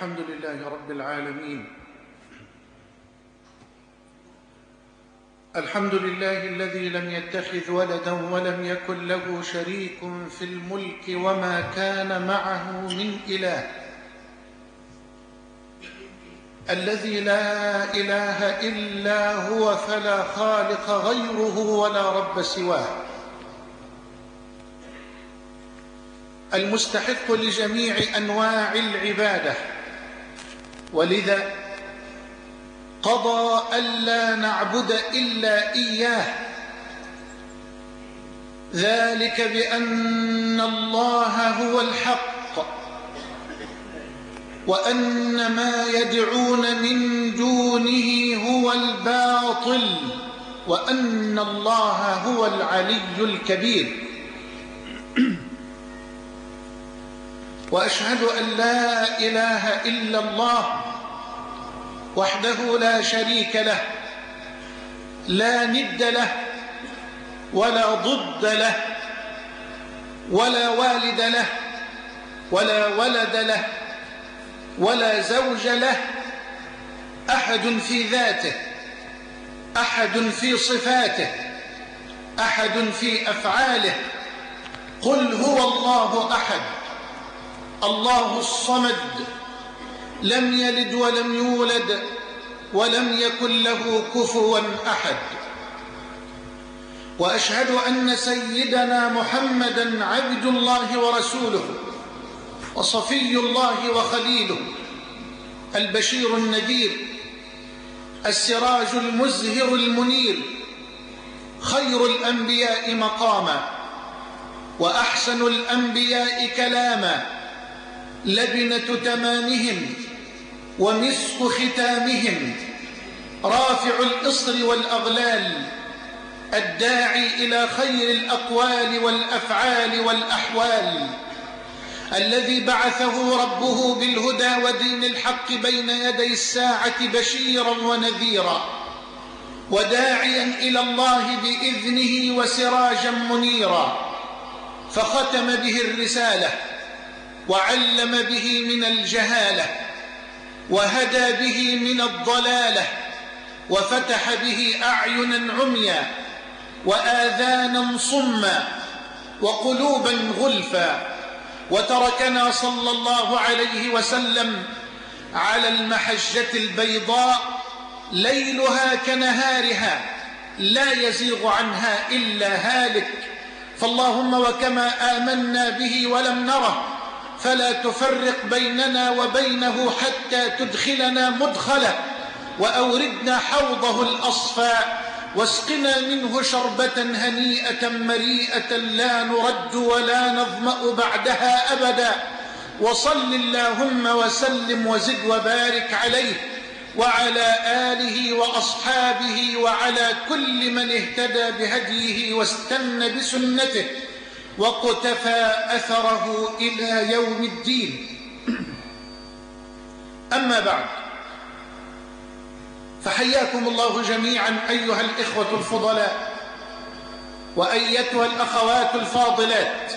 الحمد لله رب العالمين. الحمد لله الذي لم يتخذ ولدا ولم يكن له شريك في الملك وما كان معه من إله، الذي لا إله إلا هو فلا خالق غيره ولا رب سواه، المستحق لجميع أنواع العبادة، ولذا قضى ألا نعبد إلا إياه، ذلك بأن الله هو الحق وأن ما يدعون من دونه هو الباطل وأن الله هو العلي الكبير. وأشهد أن لا إله إلا الله وحده لا شريك له، لا ند له ولا ضد له ولا والد له ولا ولد له ولا زوج له، أحد في ذاته، أحد في صفاته، أحد في أفعاله. قل هو الله أحد الله الصمد، لم يلد ولم يولد ولم يكن له كفوا أحد. وأشهد أن سيدنا محمدًا عبد الله ورسوله وصفي الله وخليله، البشير النذير، السراج المزهر المنير، خير الأنبياء مقاما وأحسن الأنبياء كلاما، لبنة تمامهم ومسك ختامهم، رافع الإصر والأغلال، الداعي إلى خير الأقوال والأفعال والأحوال، الذي بعثه ربه بالهدى ودين الحق بين يدي الساعة بشيرا ونذيرا وداعيا إلى الله بإذنه وسراجا منيرا، فختم به الرسالة وعلم به من الجهالة وهدى به من الضلالة وفتح به أعينا عميا وآذانا صما وقلوبا غلفا، وتركنا صلى الله عليه وسلم على المحجة البيضاء ليلها كنهارها لا يزيغ عنها إلا هالك. فاللهم وكما آمنا به ولم نره فلا تفرق بيننا وبينه حتى تدخلنا مدخله، وأوردنا حوضه الأصفاء، واسقنا منه شربة هنيئة مريئة لا نرد ولا نظمأ بعدها أبدا. وصل اللهم وسلم وزد وبارك عليه وعلى آله وأصحابه وعلى كل من اهتدى بهديه واستنى بسنته وقتفى أثره إلى يوم الدين. أما بعد، فحياكم الله جميعا أيها الإخوة الفضلاء وأيتها الأخوات الفاضلات،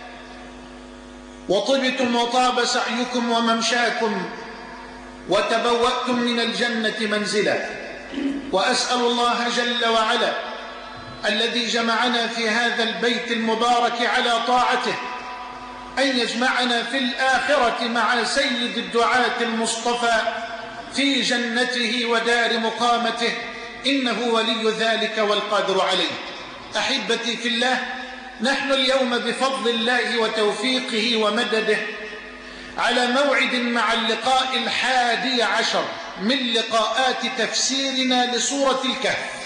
وطبتم وطاب سعيكم وممشاكم وتبوأتم من الجنة منزلا. وأسأل الله جل وعلا الذي جمعنا في هذا البيت المبارك على طاعته أن يجمعنا في الآخرة مع سيد الدعاة المصطفى في جنته ودار مقامته، إنه ولي ذلك والقادر عليه. أحبتي في الله، نحن اليوم بفضل الله وتوفيقه ومدده على موعد مع اللقاء 11 من لقاءات تفسيرنا لسورة الكهف،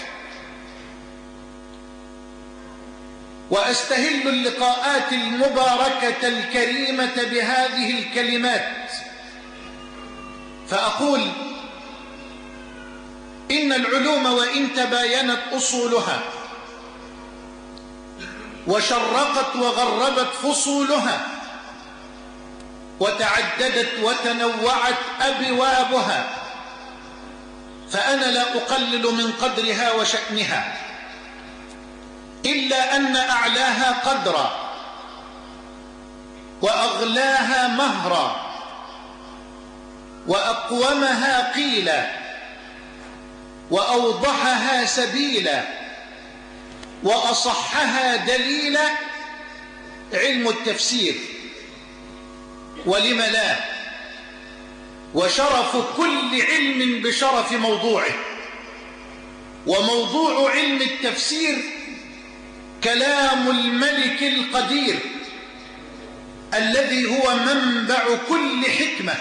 وأستهل اللقاءات المباركة الكريمة بهذه الكلمات فأقول: إن العلوم وإن تباينت أصولها وشرقت وغربت فصولها وتعددت وتنوعت أبوابها، فأنا لا أقلل من قدرها وشأنها، إلا أن أعلاها قدرا وأغلاها مهرا وأقومها قيلا وأوضحها سبيلا وأصحها دليلا علم التفسير. ولم لا؟ وشرف كل علم بشرف موضوعه. وموضوع علم التفسير كلام الملك القدير الذي هو منبع كل حكمة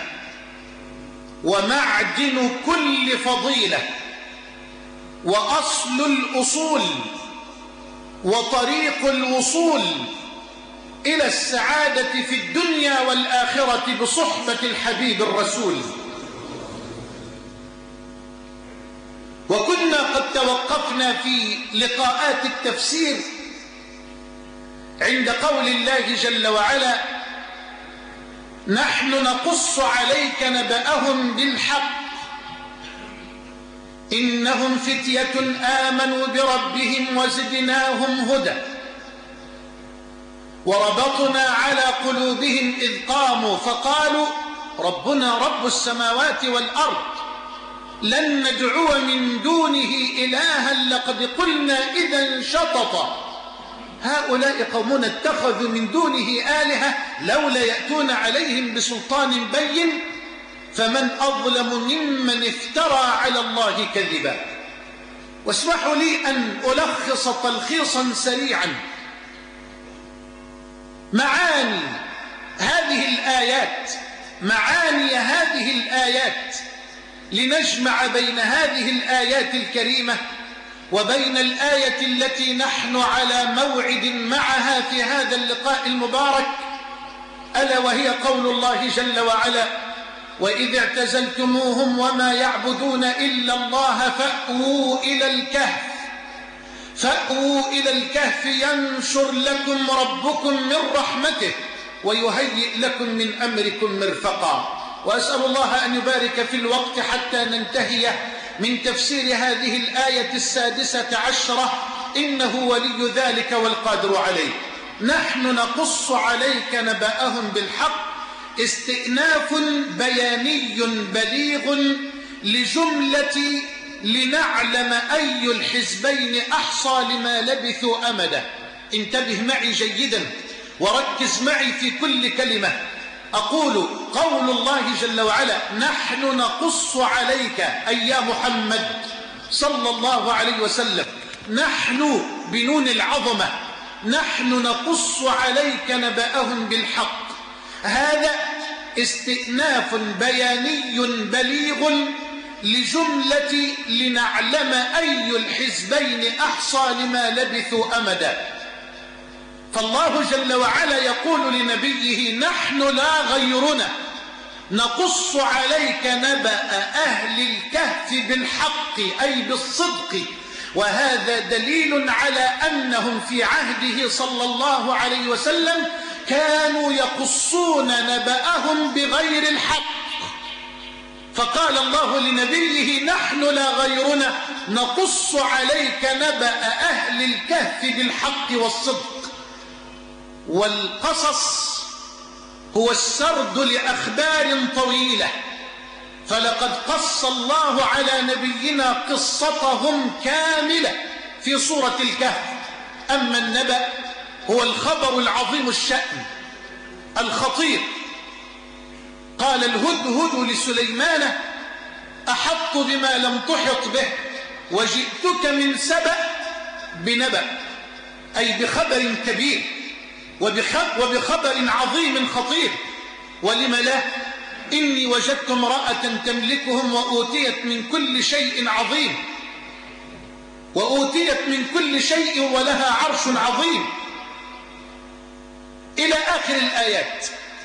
ومعدن كل فضيلة وأصل الأصول وطريق الوصول إلى السعادة في الدنيا والآخرة بصحبة الحبيب الرسول. وكنا قد توقفنا في لقاءات التفسير عند قول الله جل وعلا: نحن نقص عليك نبأهم بالحق إنهم فتية آمنوا بربهم وزدناهم هدى وربطنا على قلوبهم إذ قاموا فقالوا ربنا رب السماوات والأرض لن ندعو من دونه إلها لقد قلنا إذا شططا هؤلاء قومنا اتخذوا من دونه آلهة لولا يأتون عليهم بسلطان بين فمن أظلم ممن افترى على الله كذبا. واسمحوا لي أن ألخص تلخيصا سريعا معاني هذه الآيات لنجمع بين هذه الآيات الكريمة وبين الآية التي نحن على موعد معها في هذا اللقاء المبارك، ألا وهي قول الله جل وعلا: وإذ اعتزلتموهم وما يعبدون إلا الله فأووا إلى الكهف ينشر لكم ربكم من رحمته ويهيئ لكم من أمركم مرفقا. وأسأل الله أن يبارك في الوقت حتى ننتهي من تفسير هذه الآية 16 إنه ولي ذلك والقادر عليه. نحن نقص عليك نبأهم بالحق استئناف بياني بليغ لجملة لنعلم أي الحزبين أحصى لما لبثوا أمدا. انتبه معي جيدا وركز معي في كل كلمة. أقول قول الله جل وعلا: نحن نقص عليك أي يا محمد صلى الله عليه وسلم، نحن بنون العظمة، نحن نقص عليك نبأهم بالحق. هذا استئناف بياني بليغ لجملة لنعلم أي الحزبين أحصى لما لبثوا أمدا. فالله جل وعلا يقول لنبيه: نحن لا غيرنا نقص عليك نبأ أهل الكهف بالحق أي بالصدق. وهذا دليل على أنهم في عهده صلى الله عليه وسلم كانوا يقصون نبأهم بغير الحق. فقال الله لنبيه: نحن لا غيرنا نقص عليك نبأ أهل الكهف بالحق والصدق. والقصص هو السرد لأخبار طويلة، فلقد قص الله على نبينا قصتهم كاملة في سورة الكهف. أما النبأ هو الخبر العظيم الشأن الخطير. قال الهدهد لسليمان: أحط بما لم تحط به وجئتك من سبأ بنبأ، أي بخبر كبير وبخبر عظيم خطير. ولم لا؟ إني وجدت امرأة تملكهم وأوتيت من كل شيء عظيم، وأوتيت من كل شيء ولها عرش عظيم، إلى آخر الآيات.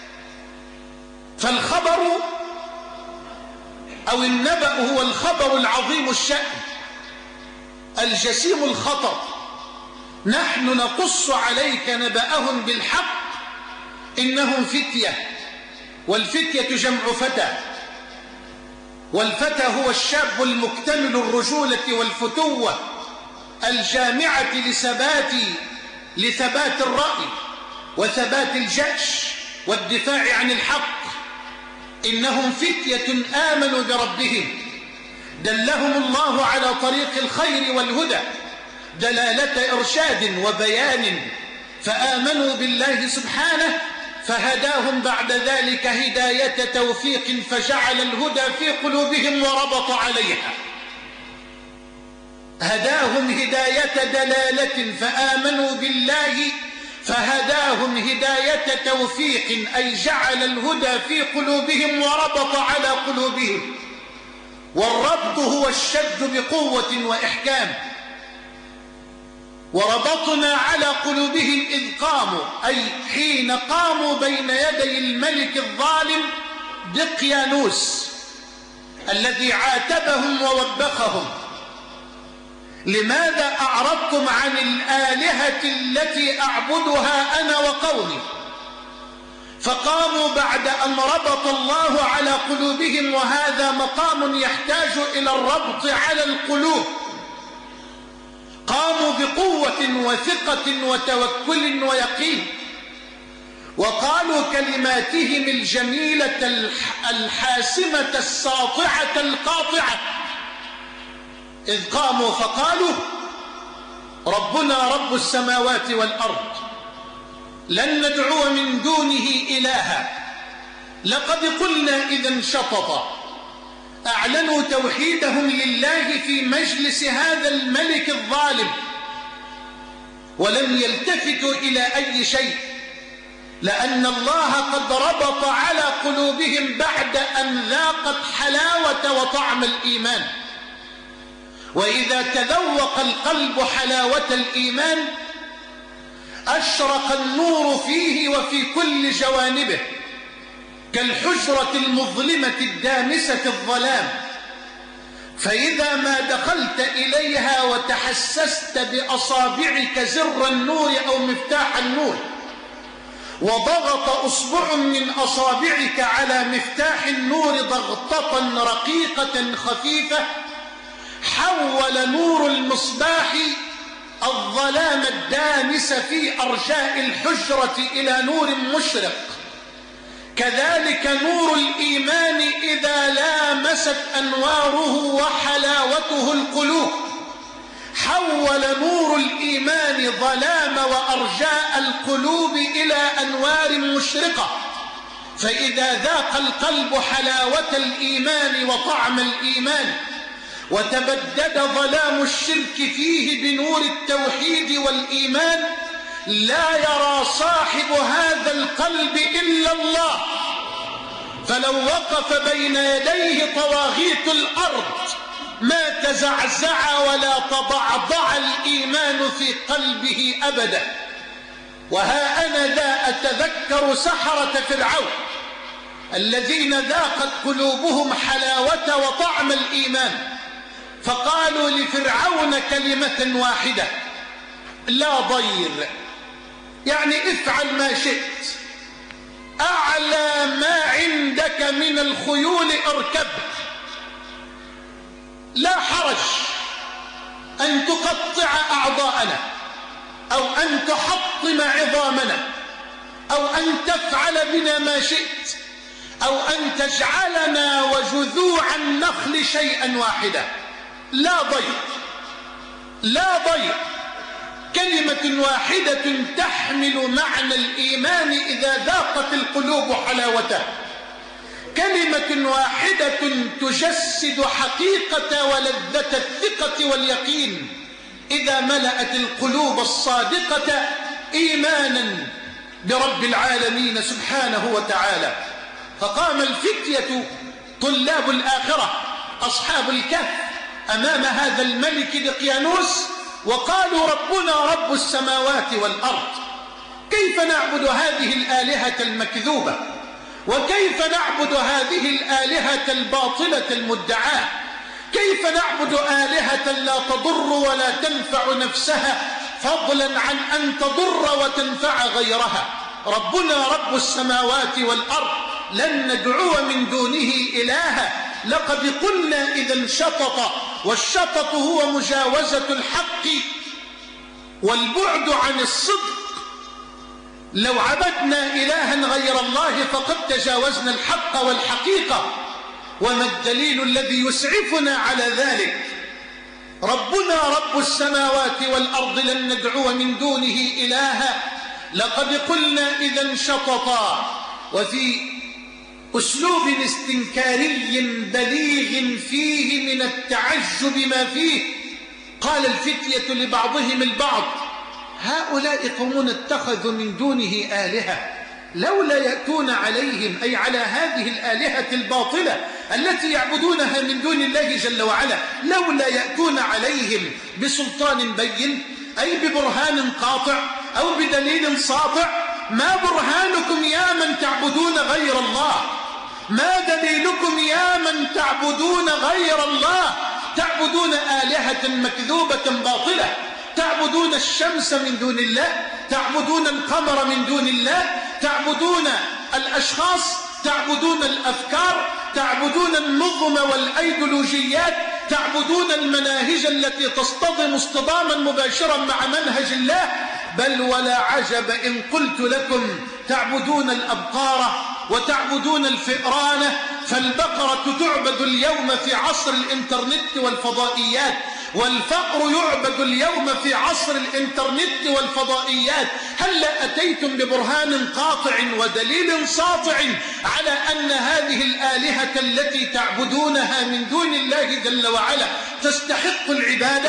فالخبر أو النبأ هو الخبر العظيم الشأن الجسيم الخطر. نحن نقص عليك نبأهم بالحق إنهم فتية، والفتية جمع فتى، والفتى هو الشاب المكتمل الرجولة والفتوة الجامعة لثبات الرأي وثبات الجأش والدفاع عن الحق. إنهم فتية آمنوا بربهم دلهم الله على طريق الخير والهدى دلالة إرشاد وبيان، فآمنوا بالله سبحانه فهداهم بعد ذلك هداية توفيق، فجعل الهدى في قلوبهم وربط عليها. هداهم هداية دلالة فآمنوا بالله فهداهم هداية توفيق، أي جعل الهدى في قلوبهم وربط على قلوبهم. والربط هو الشد بقوة وإحكام. وربطنا على قلوبهم إذ قاموا، أي حين قاموا بين يدي الملك الظالم دقيانوس الذي عاتبهم ووبخهم: لماذا أعرضتم عن الآلهة التي أعبدها أنا وقومي؟ فقاموا بعد أن ربط الله على قلوبهم، وهذا مقام يحتاج إلى الربط على القلوب. قاموا بقوة وثقة وتوكل ويقين، وقالوا كلماتهم الجميلة الحاسمة الساطعة القاطعة إذ قاموا فقالوا: ربنا رب السماوات والأرض لن ندعو من دونه إلها لقد قلنا إذا شططا. أعلنوا توحيدهم لله في مجلس هذا الملك الظالم، ولم يلتفتوا إلى أي شيء، لأن الله قد ربط على قلوبهم بعد أن ذاقت حلاوة وطعم الإيمان. وإذا تذوق القلب حلاوة الإيمان أشرق النور فيه وفي كل جوانبه، كالحجرة المظلمة الدامسة الظلام. فإذا ما دخلت إليها وتحسست بأصابعك زر النور أو مفتاح النور، وضغط أصبع من أصابعك على مفتاح النور ضغطة رقيقة خفيفة، حول نور المصباح الظلام الدامس في أرجاء الحجرة إلى نور مشرق. كذلك نور الإيمان إذا لامست أنواره وحلاوته القلوب، حول نور الإيمان ظلام وأرجاء القلوب إلى أنوار مشرقة. فإذا ذاق القلب حلاوة الإيمان وطعم الإيمان وتبدد ظلام الشرك فيه بنور التوحيد والإيمان، لا يرى صاحب هذا القلب إلا الله. فلو وقف بين يديه طواغيت الأرض ما تزعزع ولا تضعضع الإيمان في قلبه أبدا. وها أنا ذا أتذكر سحرة فرعون الذين ذاقت قلوبهم حلاوة وطعم الإيمان، فقالوا لفرعون كلمة واحدة: لا ضير، يعني افعل ما شئت، أعلى ما عندك من الخيول اركب، لا حرج أن تقطع أعضاءنا أو أن تحطم عظامنا أو أن تفعل بنا ما شئت أو أن تجعلنا وجذوع النخل شيئا واحدا. لا ضير، لا ضير. كلمة واحدة تحمل معنى الإيمان إذا ذاقت القلوب حلاوته، كلمة واحدة تجسد حقيقة ولذة الثقة واليقين إذا ملأت القلوب الصادقة إيمانا برب العالمين سبحانه وتعالى. فقام الفتية طلاب الآخرة أصحاب الكهف أمام هذا الملك دقيانوس وقالوا: ربنا رب السماوات والأرض، كيف نعبد هذه الآلهة المكذوبة؟ وكيف نعبد هذه الآلهة الباطلة المدعاة؟ كيف نعبد آلهة لا تضر ولا تنفع نفسها فضلا عن أن تضر وتنفع غيرها؟ ربنا رب السماوات والأرض لن ندعو من دونه إلها لقد قلنا إذا شطط. والشطط هو مجاوزة الحق والبعد عن الصدق. لو عبدنا إلها غير الله فقد تجاوزنا الحق والحقيقة. وما الدليل الذي يسعفنا على ذلك؟ ربنا رب السماوات والأرض لن ندعو من دونه إلها لقد قلنا إذا شططا. وفي أسلوب استنكاري بليغ فيه من التعجب ما فيه قال الفتية لبعضهم البعض: هؤلاء قوم اتخذوا من دونه آلهة لولا يأتون عليهم، أي على هذه الآلهة الباطلة التي يعبدونها من دون الله جل وعلا، لولا يأتون عليهم بسلطان بين، أي ببرهان قاطع أو بدليل ساطع. ما برهانكم يا من تعبدون غير الله؟ ما دليلكم يا من تعبدون غير الله؟ تعبدون آلهة مكذوبة باطلة، تعبدون الشمس من دون الله، تعبدون القمر من دون الله، تعبدون الأشخاص، تعبدون الأفكار، تعبدون النظم والأيديولوجيات، تعبدون المناهج التي تصطدم اصطداما مباشرا مع منهج الله. بل ولا عجب إن قلت لكم تعبدون الأبقار وتعبدون الفئران، فالبقرة تعبد اليوم في عصر الإنترنت والفضائيات، والفقر يعبد اليوم في عصر الإنترنت والفضائيات. هل أتيتم ببرهان قاطع ودليل ساطع على أن هذه الآلهة التي تعبدونها من دون الله جل وعلا تستحق العبادة؟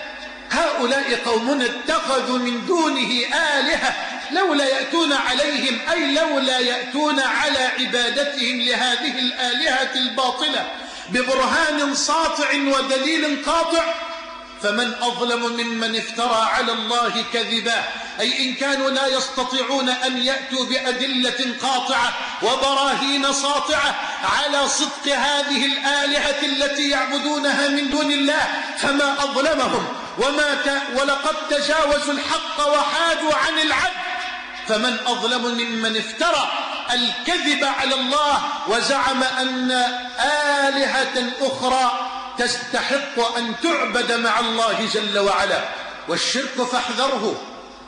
هؤلاء قوم اتخذوا من دونه آلهة لولا يأتون عليهم، أي لولا يأتون على عبادتهم لهذه الآلهة الباطلة ببرهان ساطع ودليل قاطع. فمن أظلم ممن افترى على الله كذبا، أي إن كانوا لا يستطيعون أن يأتوا بأدلة قاطعة وبراهين ساطعة على صدق هذه الآلهة التي يعبدونها من دون الله، فما أظلمهم ولقد تجاوزوا الحق وحادوا عن العدل. فمن أظلم ممن افترى الكذب على الله وزعم أن آلهة أخرى تستحق أن تعبد مع الله جل وعلا. والشرك فاحذره،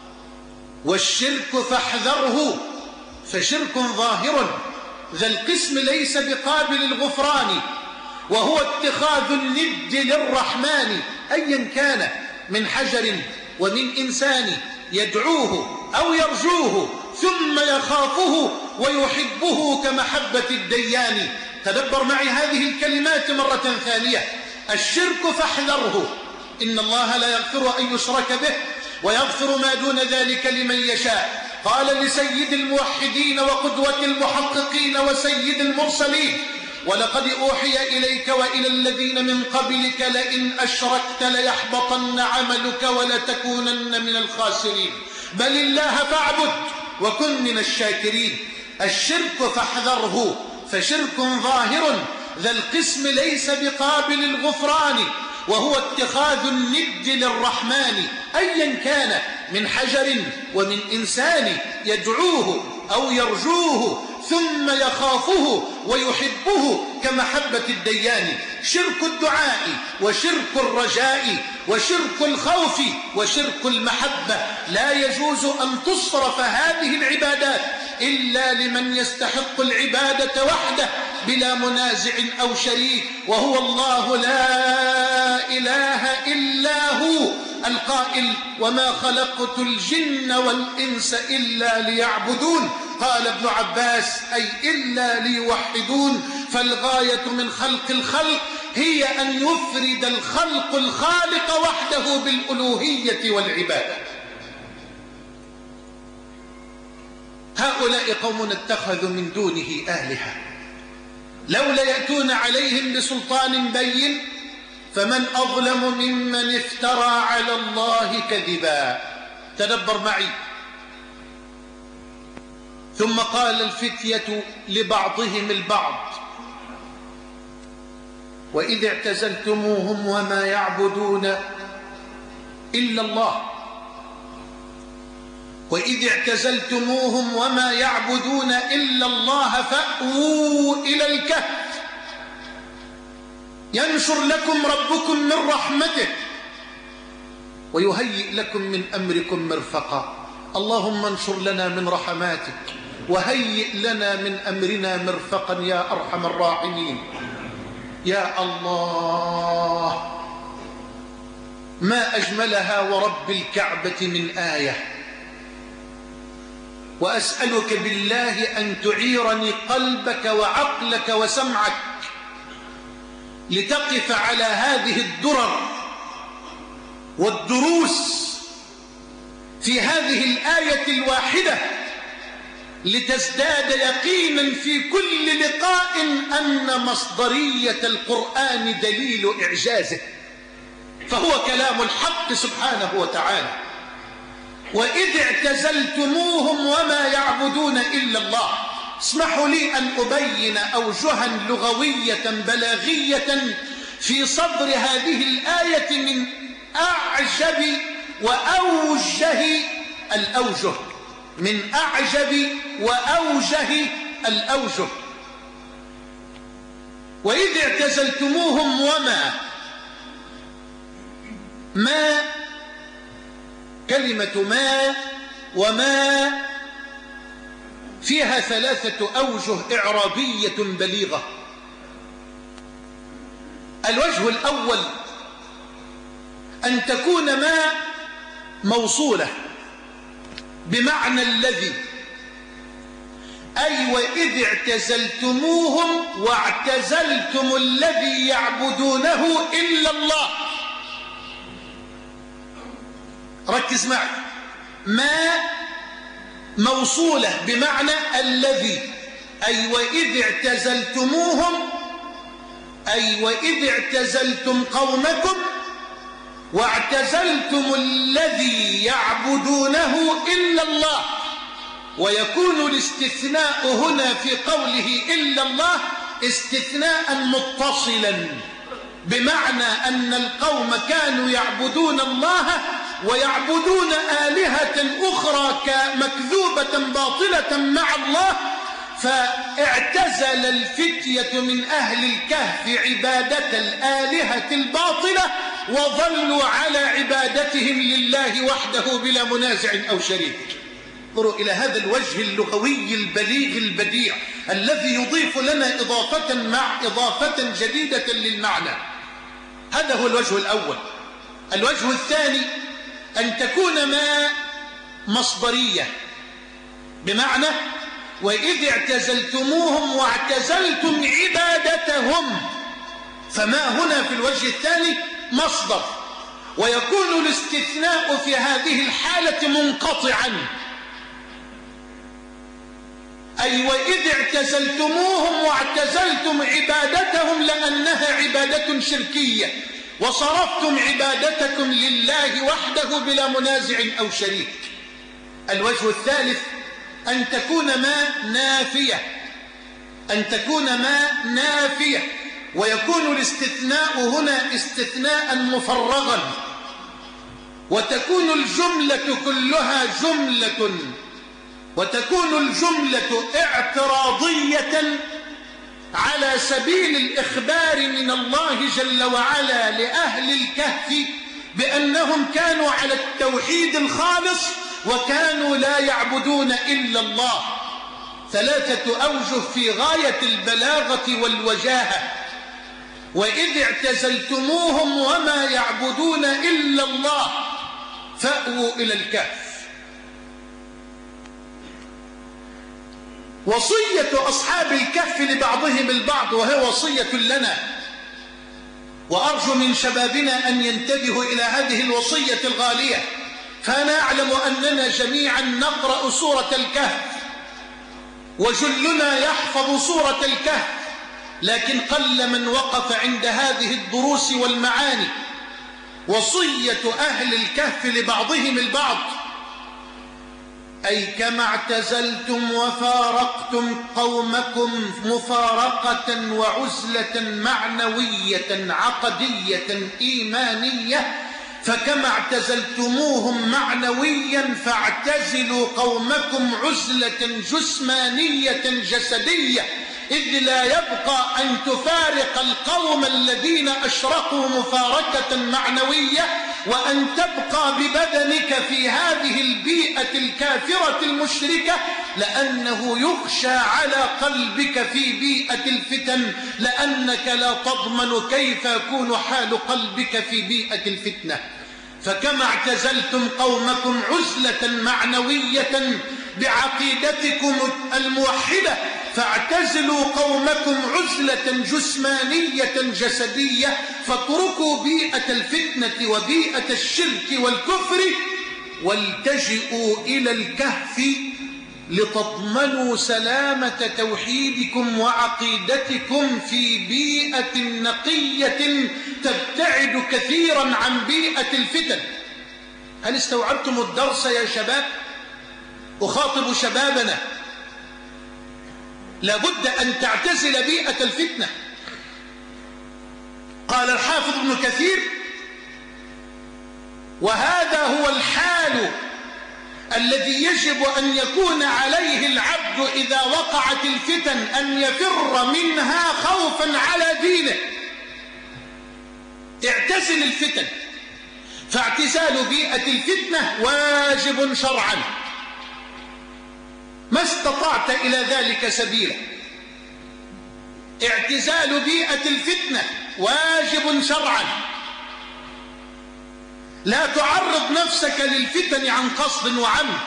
والشرك فاحذره، فشرك ظاهر ذا القسم ليس بقابل الغفران، وهو اتخاذ الند للرحمن أيا كان من حجر ومن إنسان يدعوه أو يرجوه ثم يخافه ويحبه كمحبة الديان. تدبر معي هذه الكلمات مرة ثانية: الشرك فاحذره، إن الله لا يغفر أن يشرك به ويغفر ما دون ذلك لمن يشاء. قال لسيد الموحدين وقدوة المحققين وسيد المرسلين: ولقد أوحي إليك وإلى الذين من قبلك لئن أشركت ليحبطن عملك ولتكونن من الخاسرين، بل الله فاعبد وكن من الشاكرين. الشرك فاحذره، فشرك ظاهر ذا القسم ليس بقابل الغفران، وهو اتخاذ الند للرحمن أيا كان من حجر ومن إنسان يدعوه أو يرجوه ثم يخافه ويحبه كمحبة الديان. شرك الدعاء وشرك الرجاء وشرك الخوف وشرك المحبة لا يجوز أن تصرف هذه العبادات إلا لمن يستحق العبادة وحده بلا منازع أو شريك، وهو الله لا إله إلا هو القائل: وما خلقت الجن والإنس إلا ليعبدون. قال ابن عباس: أي إلا ليوحدون. فالغاية من خلق الخلق هي أن يفرد الخلق الخالق وحده بالألوهية والعبادة. هؤلاء قوم اتخذوا من دونه آلهة لولا يأتون عليهم بسلطان بين، فمن أظلم ممن افترى على الله كذبا. تدبر معي: ثم قال الفتية لبعضهم البعض: وإذ اعتزلتموهم وما يعبدون إلا الله، وإذ اعتزلتموهم وما يعبدون إلا الله فأووا إلى الكهف ينشر لكم ربكم من رحمته ويهيئ لكم من أمركم مرفقا. اللهم انشر لنا من رحماتك وهيئ لنا من أمرنا مرفقا يا أرحم الراحمين. يا الله، ما أجملها ورب الكعبة من آية. وأسألك بالله أن تعيرني قلبك وعقلك وسمعك لتقف على هذه الدرر والدروس في هذه الآية الواحدة، لتزداد يقينا في كل لقاء أن مصدرية القرآن دليل إعجازه، فهو كلام الحق سبحانه وتعالى. وإذ اعتزلتموهم وما يعبدون إلا الله. اسمحوا لي أن أبين أوجها لغوية بلاغية في صدر هذه الآية من أعجب وأوجه الأوجه، من أعجب وأوجه الأوجه. وإذ اعتزلتموهم ما كلمة ما وما فيها 3 أوجه إعرابية بليغة. الوجه الأول أن تكون ما موصولة بمعنى الذي، أي وإذ اعتزلتموهم واعتزلتم الذي يعبدونه إلا الله. ركز معي، ما موصولة بمعنى الذي، أي وإذ اعتزلتموهم، أي وإذ اعتزلتم قومكم واعتزلتم الذي يعبدونه إلا الله. ويكون الاستثناء هنا في قوله إلا الله استثناء متصلا، بمعنى أن القوم كانوا يعبدون الله ويعبدون آلهة أخرى مكذوبة باطلة مع الله، فاعتزل الفتية من أهل الكهف عبادة الآلهة الباطلة وظلوا على عبادتهم لله وحده بلا منازع أو شريك. انظروا إلى هذا الوجه اللغوي البليغ البديع الذي يضيف لنا إضافة مع إضافة جديدة للمعنى. هذا هو الوجه الأول. الوجه الثاني أن تكون ما مصدرية، بمعنى وإذ اعتزلتموهم واعتزلتم عبادتهم، فما هنا في الوجه الثاني مصدر، ويكون الاستثناء في هذه الحالة منقطعا، أي وإذ اعتزلتموهم واعتزلتم عبادتهم لأنها عبادة شركية، وصرفتم عبادتكم لله وحده بلا منازع أو شريك. الوجه الثالث أن تكون ما نافية، أن تكون ما نافية، ويكون الاستثناء هنا استثناء مفرغا، وتكون الجملة كلها جملة، وتكون الجملة اعتراضية على سبيل الإخبار من الله جل وعلا لأهل الكهف بأنهم كانوا على التوحيد الخالص وكانوا لا يعبدون إلا الله. 3 أوجه في غاية البلاغة والوجاهة. وإذ اعتزلتموهم وما يعبدون إلا الله فأووا إلى الكهف. وصية أصحاب الكهف لبعضهم البعض، وهي وصية لنا، وأرجو من شبابنا أن ينتبهوا إلى هذه الوصية الغالية. فأنا أعلم أننا جميعا نقرأ سورة الكهف، وجلنا يحفظ سورة الكهف، لكن قل من وقف عند هذه الدروس والمعاني. وصية أهل الكهف لبعضهم البعض، أي كما اعتزلتم وفارقتم قومكم مفارقة وعزلة معنوية عقدية إيمانية، فكما اعتزلتموهم معنويا فاعتزلوا قومكم عزلة جسمانية جسدية، إذ لا يبقى أن تفارق القوم الذين أشرقوا مفارقة معنوية وأن تبقى ببدنك في هذه البيئة الكافرة المشركة، لأنه يخشى على قلبك في بيئة الفتن، لأنك لا تضمن كيف يكون حال قلبك في بيئة الفتنة. فكما اعتزلتم قومكم عزلة معنوية بعقيدتكم الموحدة، فاعتزلوا قومكم عزلة جسمانية جسدية، فاتركوا بيئة الفتنة وبيئة الشرك والكفر والتجئوا إلى الكهف لتضمنوا سلامة توحيدكم وعقيدتكم في بيئة نقية تبتعد كثيرا عن بيئة الفتن. هل استوعبتم الدرس يا شباب؟ أخاطب شبابنا، لابد أن تعتزل بيئة الفتنة. قال الحافظ ابن كثير: وهذا هو الحال الذي يجب أن يكون عليه العبد إذا وقعت الفتن، أن يفر منها خوفا على دينه. اعتزل الفتن، فاعتزال بيئة الفتنة واجب شرعا، ما استطعت إلى ذلك سبيلا. اعتزال بيئة الفتنة واجب شرعا، لا تعرض نفسك للفتن عن قصد وعمد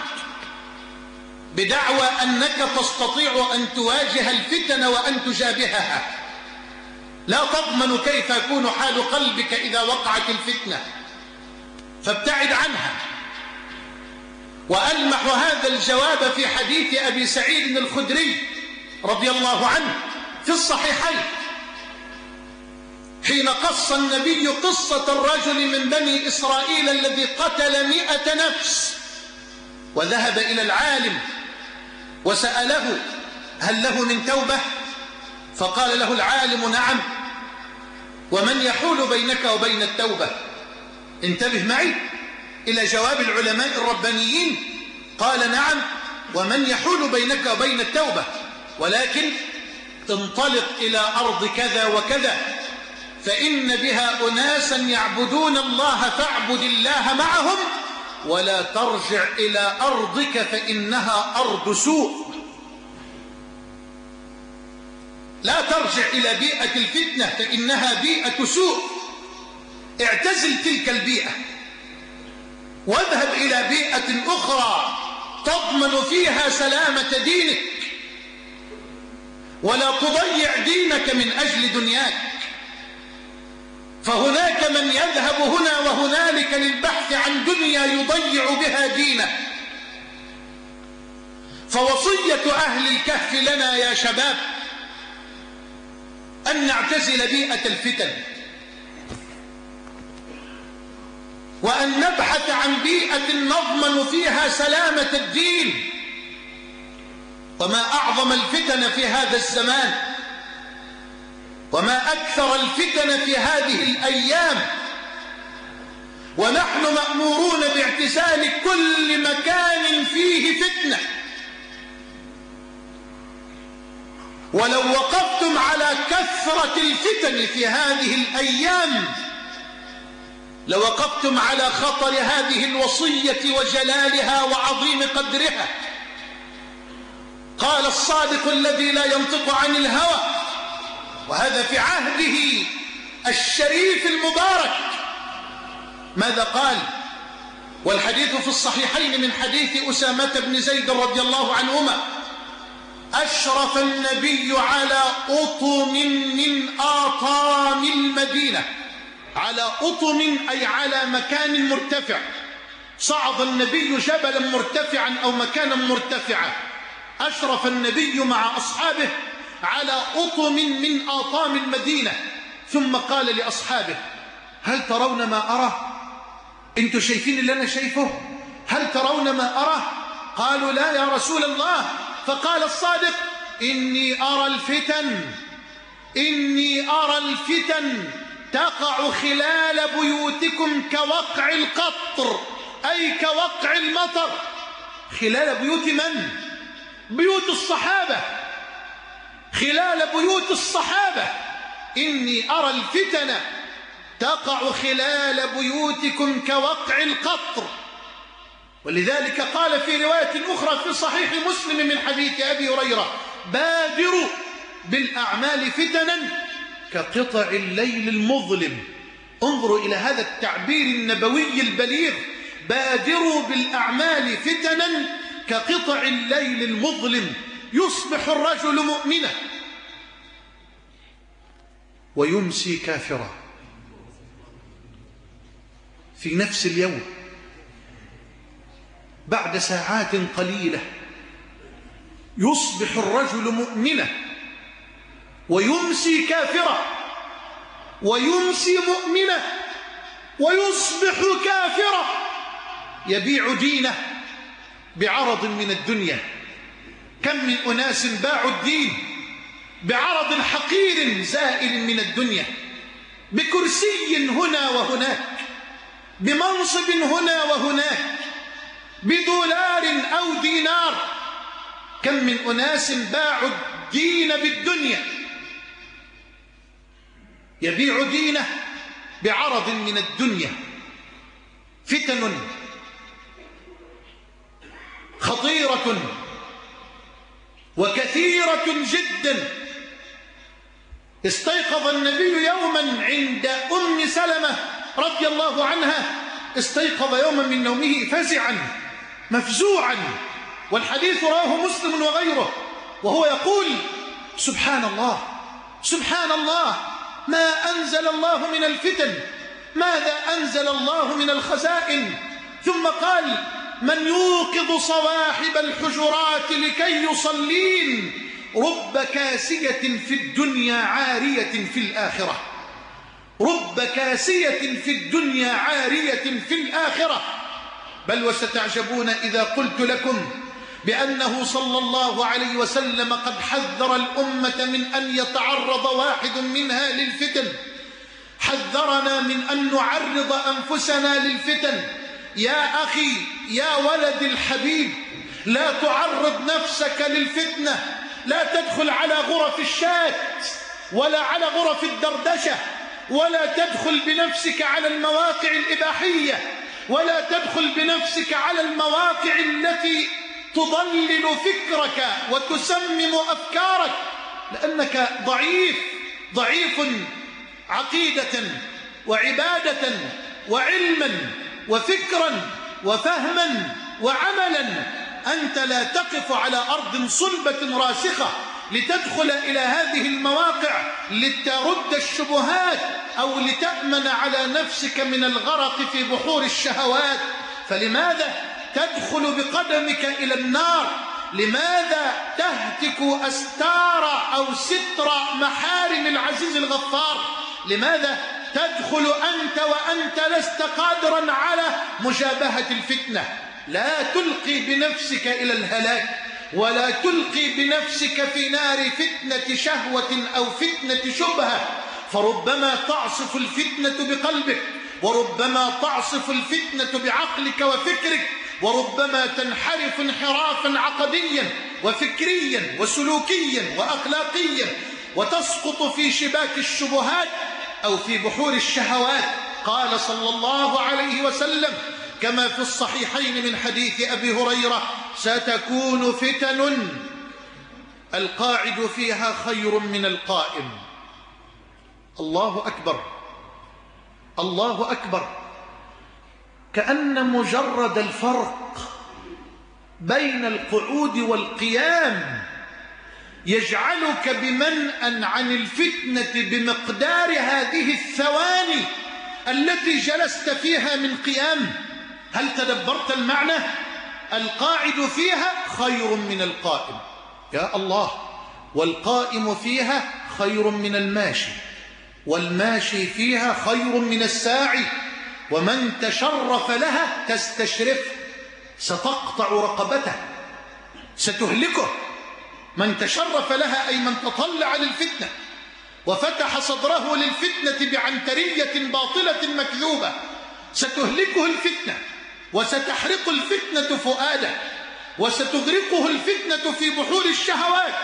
بدعوى أنك تستطيع أن تواجه الفتن وأن تجابهها. لا تضمن كيف يكون حال قلبك إذا وقعت الفتنة، فابتعد عنها. وألمح هذا الجواب في حديث أبي سعيد الخدري رضي الله عنه في الصحيحين، حين قص النبي قصة الرجل من بني إسرائيل الذي قتل 100 نفس، وذهب إلى العالم وسأله: هل له من توبة؟ فقال له العالم: نعم. ومن يحول بينك وبين التوبة؟ انتبه معي إلى جواب العلماء الربانيين. قال: نعم، ومن يحول بينك وبين التوبة، ولكن انطلق إلى أرض كذا وكذا، فإن بها أناسا يعبدون الله فاعبد الله معهم، ولا ترجع إلى أرضك فإنها أرض سوء. لا ترجع إلى بيئة الفتنة فإنها بيئة سوء. اعتزل تلك البيئة واذهب إلى بيئة أخرى تضمن فيها سلامة دينك، ولا تضيع دينك من أجل دنياك. فهناك من يذهب هنا وهنالك للبحث عن دنيا يضيع بها دينه. فوصية أهل الكهف لنا يا شباب أن نعتزل بيئة الفتن، وأن نبحث عن بيئة نضمن فيها سلامة الدين. وما أعظم الفتن في هذا الزمان، وما أكثر الفتن في هذه الأيام، ونحن مأمورون باعتزال كل مكان فيه فتنة. ولو وقفتم على كثرة الفتن في هذه الأيام لوقفتم على خطر هذه الوصية وجلالها وعظيم قدرها. قال الصادق الذي لا ينطق عن الهوى، وهذا في عهده الشريف المبارك، ماذا قال؟ والحديث في الصحيحين من حديث أسامة بن زيد رضي الله عنهما: أشرف النبي على أطم من آطام المدينة. على أطم أي على مكان مرتفع، صعد النبي جبلا مرتفعا أو مكانا مرتفعا. أشرف النبي مع أصحابه على أطم من آطام المدينة، ثم قال لأصحابه: هل ترون ما أرى؟ أنتوا شايفين اللي أنا شايفه؟ هل ترون ما أرى؟ قالوا: لا يا رسول الله. فقال الصادق: إني أرى الفتن تقع خلال بيوتكم كوقع القطر، أي كوقع المطر. خلال بيوت من؟ بيوت الصحابة، خلال بيوت الصحابة. إني أرى الفتن تقع خلال بيوتكم كوقع القطر. ولذلك قال في رواية أخرى في صحيح مسلم من حديث أبي هريرة: بادروا بالأعمال فتنا كقطع الليل المظلم. انظروا إلى هذا التعبير النبوي البليغ: بادروا بالأعمال فتنا كقطع الليل المظلم. يصبح الرجل مؤمنا ويمسي كافرا في نفس اليوم، بعد ساعات قليلة يصبح الرجل مؤمنا ويمسي كافرا، ويمسي مؤمنا ويصبح كافرا، يبيع دينه بعرض من الدنيا. كم من أناس باعوا الدين بعرض حقير زائل من الدنيا، بكرسي هنا وهناك، بمنصب هنا وهناك، بدولار أو دينار. كم من أناس باعوا الدين بالدنيا، يبيع دينه بعرض من الدنيا. فتن خطيرة وكثيرة جدا. استيقظ النبي يوما عند أم سلمة رضي الله عنها، استيقظ يوما من نومه فزعا مفزوعا، والحديث رواه مسلم وغيره، وهو يقول: سبحان الله سبحان الله، ما أنزل الله من الفتن، ماذا أنزل الله من الخزائن. ثم قال: من يوقظ صواحب الحجرات لكي يصلين، رب كاسية في الدنيا عارية في الآخرة. رب كاسية في الدنيا عارية في الآخرة. بل وستعجبون إذا قلت لكم بأنه صلى الله عليه وسلم قد حذر الأمة من أن يتعرض واحد منها للفتن. حذرنا من أن نعرض أنفسنا للفتن. يا أخي يا ولد الحبيب، لا تعرض نفسك للفتنة. لا تدخل على غرف الشات ولا على غرف الدردشة، ولا تدخل بنفسك على المواقع الإباحية، ولا تدخل بنفسك على المواقع التي تضلل فكرك وتسمم أفكارك، لأنك ضعيف عقيدة وعبادة وعلما وفكرا وفهما وعملا. أنت لا تقف على أرض صلبة راسخة لتدخل إلى هذه المواقع لترد الشبهات أو لتأمن على نفسك من الغرق في بحور الشهوات. فلماذا تدخل بقدمك إلى النار؟ لماذا تهتك أستار أو ستر محارم العزيز الغفار؟ لماذا تدخل أنت وأنت لست قادرا على مشابهة الفتنة؟ لا تلقي بنفسك إلى الهلاك، ولا تلقي بنفسك في نار فتنة شهوة أو فتنة شبهة، فربما تعصف الفتنة بقلبك، وربما تعصف الفتنة بعقلك وفكرك، وربما تنحرف انحرافا عقديا وفكريا وسلوكيا وأخلاقيا، وتسقط في شباك الشبهات أو في بحور الشهوات. قال صلى الله عليه وسلم كما في الصحيحين من حديث أبي هريرة: ستكون فتن القاعد فيها خير من القائم. الله أكبر الله أكبر. كأن مجرد الفرق بين القعود والقيام يجعلك بمنأى عن الفتنة بمقدار هذه الثواني التي جلست فيها من قيام. هل تدبرت المعنى؟ القاعد فيها خير من القائم، يا الله، والقائم فيها خير من الماشي، والماشي فيها خير من الساعي، ومن تشرف لها تستشرف ستقطع رقبته، ستهلكه. من تشرف لها أي من تطلع للفتنة وفتح صدره للفتنة بعنترية باطلة مكذوبة ستهلكه الفتنة، وستحرق الفتنة فؤاده، وستغرقه الفتنة في بحور الشهوات،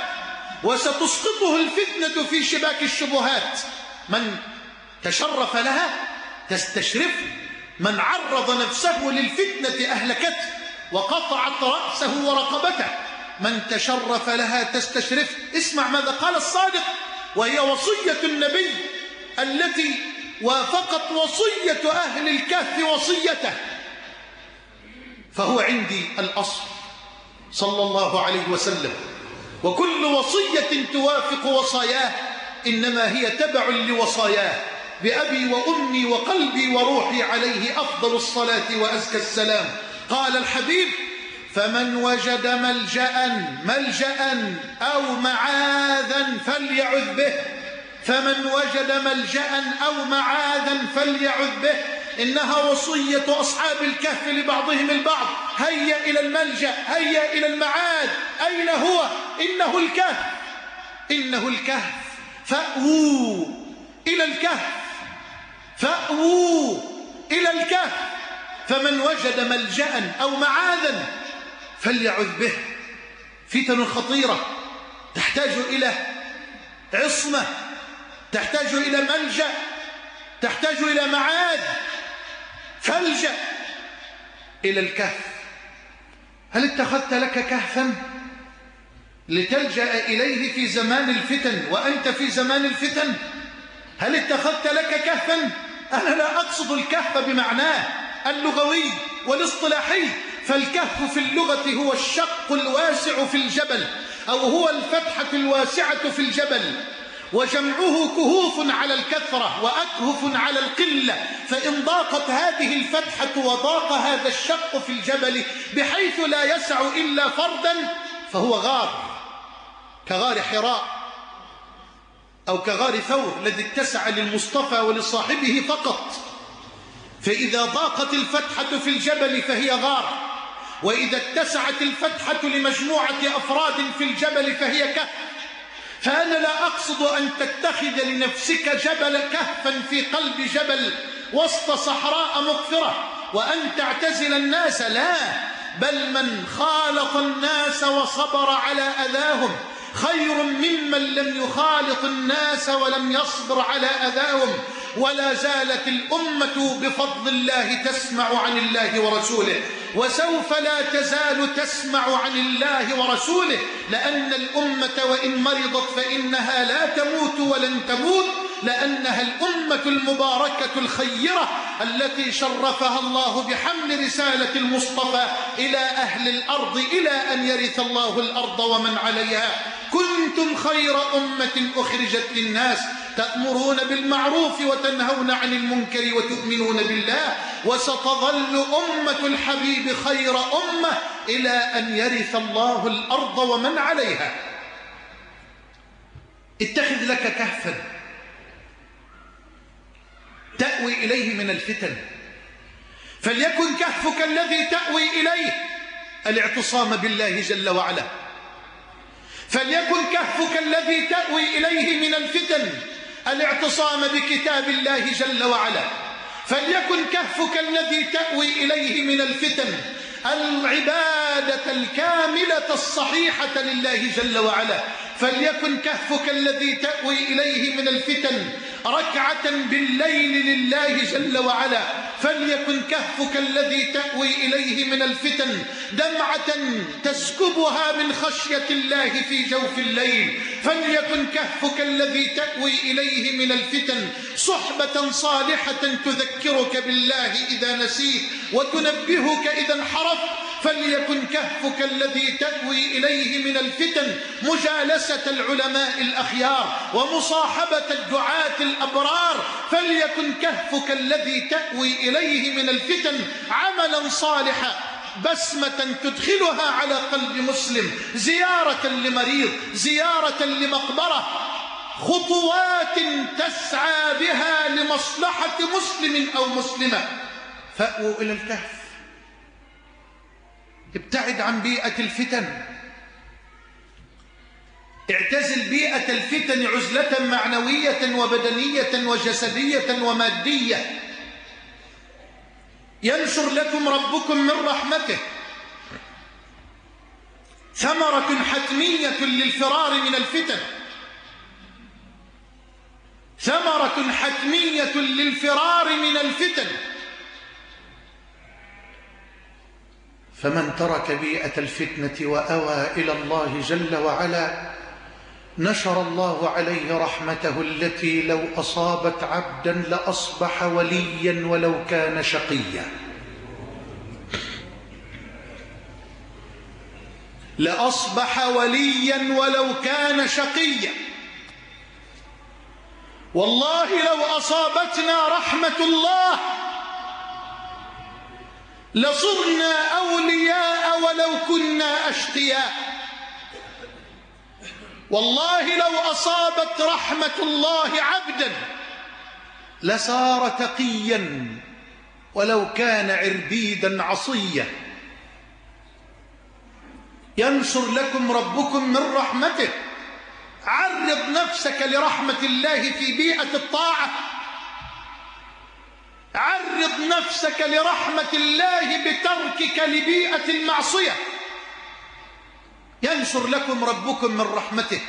وستسقطه الفتنة في شباك الشبهات. من تشرف لها تستشرفه. من عرض نفسه للفتنة أهلكته وقطعت رأسه ورقبته. من تشرف لها تستشرفه. اسمع ماذا قال الصادق، وهي وصية النبي التي وافقت وصية أهل الكهف وصيته، فهو عندي الأصل صلى الله عليه وسلم. وكل وصية توافق وصاياه إنما هي تبع لوصاياه. بأبي وأمي وقلبي وروحي عليه أفضل الصلاة وأزكى السلام. قال الحبيب: فمن وجد ملجأ أو معاذا فليعذ به. فمن وجد ملجأ أو معاذا فليعذ به. إنها وصية أصحاب الكهف لبعضهم البعض: هيا إلى الملجأ، هيا إلى المعاد. أين هو؟ إنه الكهف، إنه الكهف. فأووا إلى الكهف، فأووا إلى الكهف. فمن وجد ملجأ أو معاذا فليعذ به. فتن خطيرة تحتاج إلى عصمة، تحتاج إلى ملجأ، تحتاج إلى معاد. فالجأ إلى الكهف. هل اتخذت لك كهفا لتلجأ إليه في زمان الفتن وأنت في زمان الفتن؟ هل اتخذت لك كهفا؟ أنا لا أقصد الكهف بمعناه اللغوي والاصطلاحي، فالكهف في اللغة هو الشق الواسع في الجبل، أو هو الفتحة الواسعة في الجبل، وجمعه كهوف على الكثرة وأكهف على القلة. فإن ضاقت هذه الفتحة وضاق هذا الشق في الجبل بحيث لا يسع إلا فردا فهو غار، كغار حراء أو كغار ثور الذي اتسع للمصطفى ولصاحبه فقط. فإذا ضاقت الفتحة في الجبل فهي غار، وإذا اتسعت الفتحة لمجموعة أفراد في الجبل فهي كهف. فأنا لا أقصد أن تتخذ لنفسك جبل كهفا في قلب جبل وسط صحراء مقفرة وأن تعتزل الناس، لا، بل من خالط الناس وصبر على أذاهم خير ممن لم يخالط الناس ولم يصبر على أذاهم. ولا زالت الأمة بفضل الله تسمع عن الله ورسوله، وسوف لا تزال تسمع عن الله ورسوله، لأن الأمة وإن مرضت فإنها لا تموت ولن تموت، لأنها الأمة المباركة الخيرة التي شرفها الله بحمل رسالة المصطفى إلى أهل الأرض إلى أن يرث الله الأرض ومن عليها. كنتم خير أمة أخرجت للناس تأمرون بالمعروف وتنهون عن المنكر وتؤمنون بالله، وستظل أمة الحبيب خير أمة إلى أن يرث الله الأرض ومن عليها. اتخذ لك كهفا تأوي إليه من الفتن، فليكن كهفك الذي تأوي إليه الاعتصام بالله جل وعلا. فليكن كهفك الذي تأوي إليه من الفتن الاعتصام بكتاب الله جل وعلا. فليكن كهفك الذي تأوي إليه من الفتن العبادة الكاملة الصحيحة لله جل وعلا. فليكن كهفك الذي تأوي إليه من الفتن ركعة بالليل لله جل وعلا. فليكن كهفك الذي تأوي إليه من الفتن دمعة تسكبها من خشية الله في جوف الليل. فليكن كهفك الذي تأوي إليه من الفتن صحبة صالحة تذكرك بالله إذا نسيت وتنبهك إذا انحرفت. فليكن كهفك الذي تأوي إليه من الفتن مجالسة العلماء الأخيار ومصاحبة الدعاة الأبرار. فليكن كهفك الذي تأوي إليه من الفتن عملا صالحا، بسمة تدخلها على قلب مسلم، زيارة لمريض، زيارة لمقبرة، خطوات تسعى بها لمصلحة مسلم أو مسلمة. فأووا إلى الكهف. ابتعد عن بيئة الفتن، اعتزل بيئة الفتن عزلة معنوية وبدنية وجسدية ومادية. ينشر لكم ربكم من رحمته، ثمرة حتمية للفرار من الفتن، ثمرة حتمية للفرار من الفتن. فمن ترك بيئة الفتنة وأوى إلى الله جل وعلا نشر الله عليه رحمته التي لو أصابت عبدا لأصبح وليا ولو كان شقيا. لأصبح وليا ولو كان شقيا. والله لو أصابتنا رحمة الله لصرنا أولياء ولو كنا أشقياء. والله لو أصابت رحمة الله عبدا لصار تقيا ولو كان عربيدا عصيا. ينشر لكم ربكم من رحمته. عرض نفسك لرحمة الله في بيئة الطاعة. عرض نفسك لرحمة الله بتركك لبيئة المعصية. ينشر لكم ربكم من رحمته.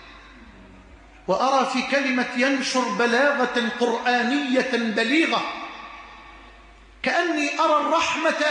وأرى في كلمة ينشر بلاغة قرآنية بليغة، كأني أرى الرحمة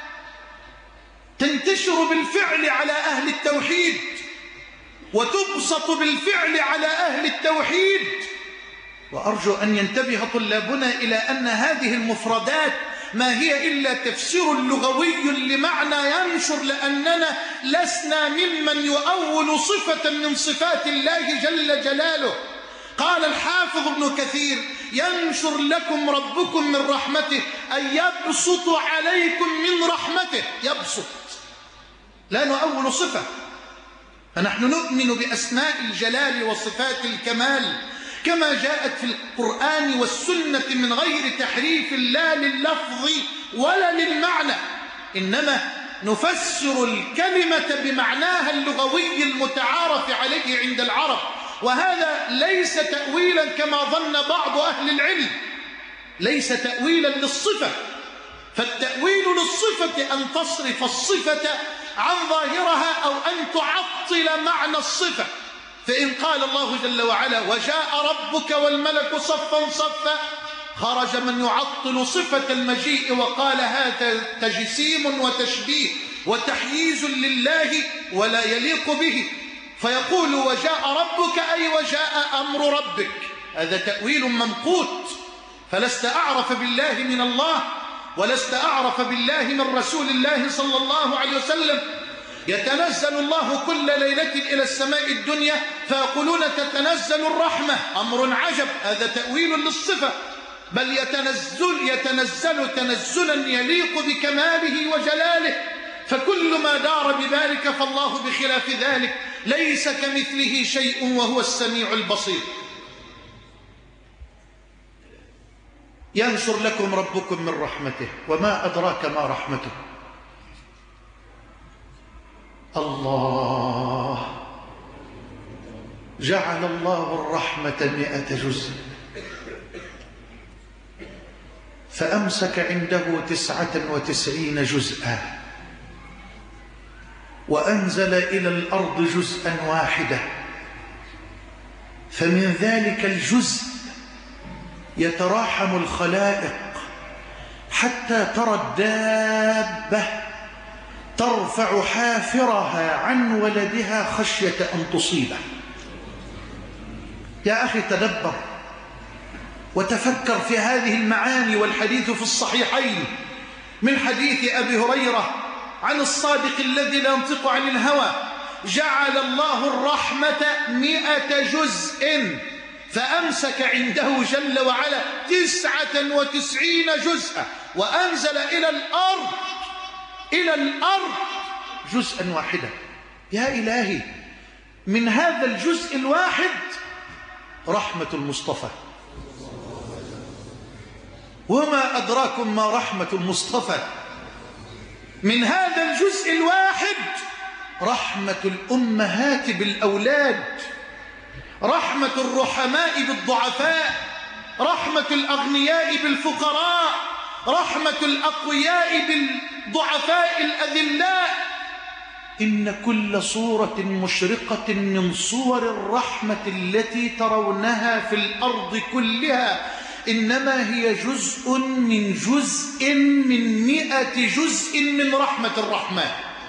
تنتشر بالفعل على أهل التوحيد وتبسط بالفعل على أهل التوحيد. وأرجو أن ينتبه طلابنا إلى أن هذه المفردات ما هي إلا تفسير لغوي لمعنى ينشر، لأننا لسنا ممن يؤول صفة من صفات الله جل جلاله. قال الحافظ ابن كثير ينشر لكم ربكم من رحمته أي يبسط عليكم من رحمته. يبسط، لا نؤول صفة، فنحن نؤمن بأسماء الجلال وصفات الكمال كما جاءت في القرآن والسنة من غير تحريف لا لللفظ ولا للمعنى، إنما نفسر الكلمة بمعناها اللغوي المتعارف عليه عند العرب. وهذا ليس تأويلا كما ظن بعض أهل العلم، ليس تأويلا للصفة. فالتأويل للصفة أن تصرف الصفة عن ظاهرها أو أن تعطل معنى الصفة. فإن قال الله جل وعلا وجاء ربك والملك صفا صفا، خرج من يعطل صفة المجيء وقال هذا تجسيم وتشبيه وتحييز لله ولا يليق به، فيقول وجاء ربك أي وجاء أمر ربك. هذا تأويل ممقوت. فلست أعرف بالله من الله ولست أعرف بالله من رسول الله صلى الله عليه وسلم. يتنزل الله كل ليلة إلى السماء الدنيا فيقولون تتنزل الرحمة، أمر عجب، هذا تأويل للصفة. بل يتنزل تنزلا يليق بكماله وجلاله. فكل ما دار بذلك فالله بخلاف ذلك، ليس كمثله شيء وهو السميع البصير. ينشر لكم ربكم من رحمته. وما أدراك ما رحمته؟ الله. جعل الله الرحمة 100 جزء فأمسك عنده 99 جزءا وأنزل إلى الأرض جزءا واحدا. فمن ذلك الجزء يتراحم الخلائق حتى ترى الدابة ترفع حافرها عن ولدها خشية أن تصيبه. يا أخي تدبر وتفكر في هذه المعاني. والحديث في الصحيحين من حديث أبي هريرة عن الصادق الذي لا ينطق عن الهوى: جعل الله الرحمة 100 جزء فأمسك عنده جل وعلا 99 جزءا وأنزل إلى الأرض جزءا واحدا. يا إلهي، من هذا الجزء الواحد رحمة المصطفى. وما أدراكم ما رحمة المصطفى؟ من هذا الجزء الواحد رحمة الأمهات بالأولاد، رحمة الرحماء بالضعفاء، رحمة الأغنياء بالفقراء، رحمة الأقوياء بالضعفاء الأذلاء. إن كل صورة مشرقة من صور الرحمة التي ترونها في الأرض كلها إنما هي جزء من 100 جزء من رحمة الرحمن.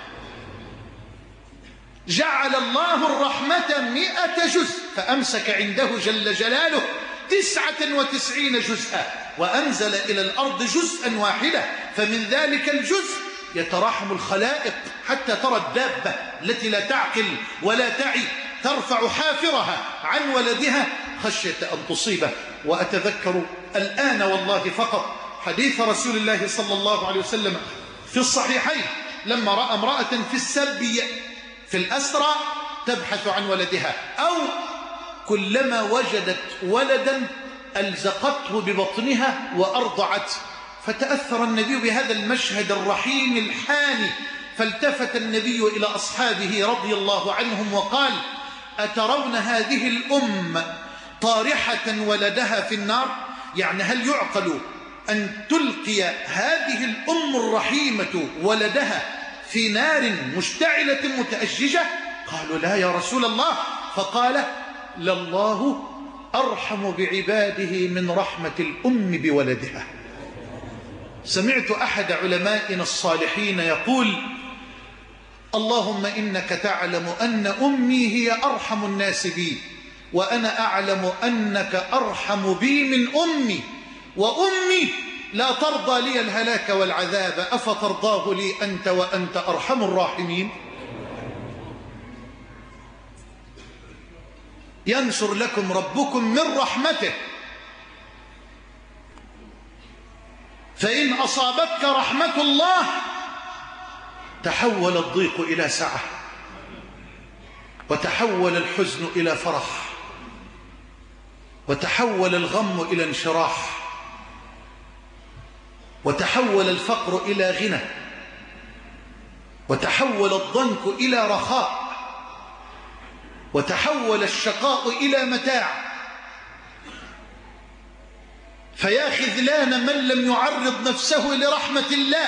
جعل الله الرحمة 100 جزء فأمسك عنده جل جلاله 99 جزءا وأنزل إلى الأرض جزءا واحدا، فمن ذلك الجزء يتراحم الخلائق حتى ترى الدابة التي لا تعقل ولا تعي ترفع حافرها عن ولدها خشية أن تصيبه. وأتذكر الآن والله فقط حديث رسول الله صلى الله عليه وسلم في الصحيحين لما رأى امرأة في السبي في الأسرى تبحث عن ولدها، أو كلما وجدت ولدا ألزقته ببطنها وأرضعته، فتأثر النبي بهذا المشهد الرحيم الحاني، فالتفت النبي إلى أصحابه رضي الله عنهم وقال: أترون هذه الأم طارحة ولدها في النار؟ يعني هل يعقل أن تلقي هذه الأم الرحيمة ولدها في نار مشتعلة متأججة؟ قالوا: لا يا رسول الله. فقال: لله أرحم بعباده من رحمة الأم بولدها. سمعت أحد علمائنا الصالحين يقول: اللهم إنك تعلم أن أمي هي أرحم الناس بي، وأنا أعلم أنك أرحم بي من أمي، وأمي لا ترضى لي الهلاك والعذاب، أفترضاه لي أنت وأنت أرحم الراحمين؟ ينشر لكم ربكم من رحمته، فإن أصابتك رحمة الله تحول الضيق إلى سعة، وتحول الحزن إلى فرح، وتحول الغم إلى انشراح، وتحول الفقر إلى غنى، وتحول الضنك إلى رخاء، وتحول الشقاء إلى متاع. فيا خذلان من لم يعرض نفسه لرحمة الله،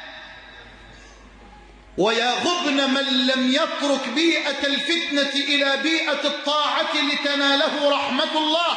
ويا غبن من لم يترك بيئة الفتنة إلى بيئة الطاعة لتناله رحمة الله.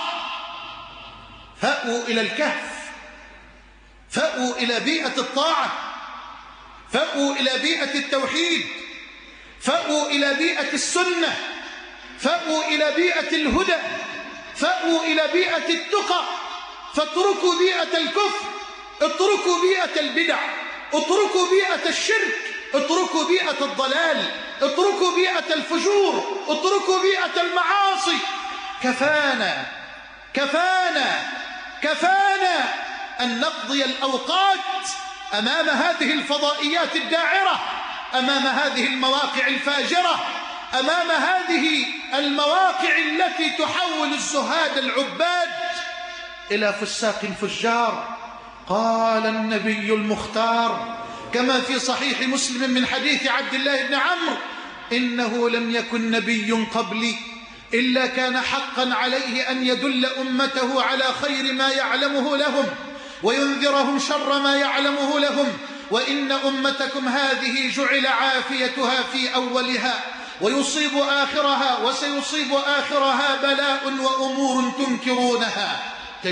فأووا إلى الكهف، فأووا إلى بيئة الطاعة، فأووا إلى بيئة التوحيد، فأووا إلى بيئة السنة، فأووا إلى بيئة الهدى، فأووا إلى بيئة التقى، فاتركوا بيئة الكفر، اتركوا بيئة البدع، اتركوا بيئة الشرك، اتركوا بيئة الضلال، اتركوا بيئة الفجور، اتركوا بيئة المعاصي. كفانا كفانا كفانا أن نقضي الأوقات أمام هذه الفضائيات الداعرة، أمام هذه المواقع الفاجرة، أمام هذه المواقع التي تحول الزهاد العباد إلى فساق فجار. قال النبي المختار كما في صحيح مسلم من حديث عبد الله بن عمرو: إنه لم يكن نبي قبلي إلا كان حقا عليه أن يدل أمته على خير ما يعلمه لهم وينذرهم شر ما يعلمه لهم، وإن أمتكم هذه جعل عافيتها في أولها ويصيب آخرها، وسيصيب آخرها بلاء وأمور تنكرونها.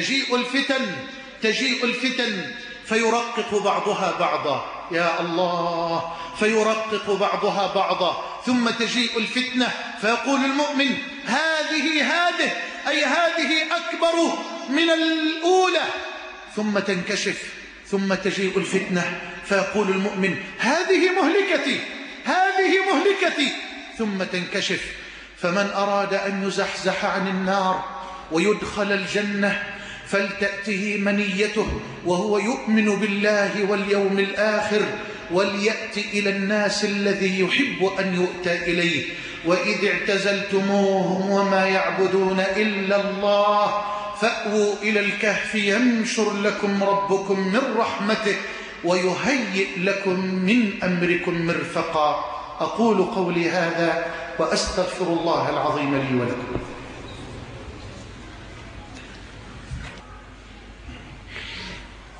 تجيء الفتن فيرقق بعضها بعضا، يا الله، فيرقق بعضها بعضا، ثم تجيء الفتنة فيقول المؤمن: هذه أي هذه أكبر من الأولى، ثم تنكشف، ثم تجيء الفتنة فيقول المؤمن: هذه مهلكتي، ثم تنكشف. فمن أراد أن يزحزح عن النار ويدخل الجنة فلتأته منيته وهو يؤمن بالله واليوم الآخر، وليأت إلى الناس الذي يحب أن يؤتى إليه. وإذ اعتزلتموهم وما يعبدون إلا الله فأووا إلى الكهف ينشر لكم ربكم من رحمته ويهيئ لكم من أمركم مرفقا. أقول قولي هذا وأستغفر الله العظيم لي ولكم.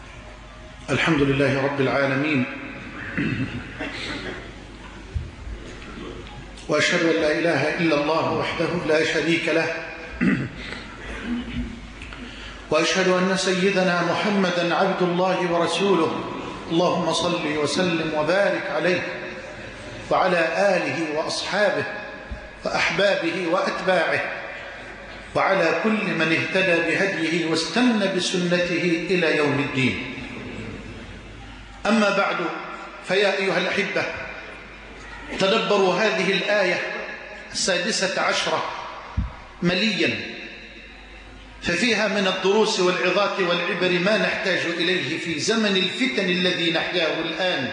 الحمد لله رب العالمين، وأشهد أن لا إله إلا الله وحده لا شريك له وأشهد أن سيدنا محمدا عبد الله ورسوله اللهم صل وسلم وبارك عليه وعلى آله وأصحابه وأحبابه وأتباعه وعلى كل من اهتدى بهديه واستنى بسنته إلى يوم الدين. أما بعد، فيا أيها الأحبة، تدبروا هذه الآية 16 مليا، ففيها من الدروس والعظات والعبر ما نحتاج إليه في زمن الفتن الذي نحياه الآن.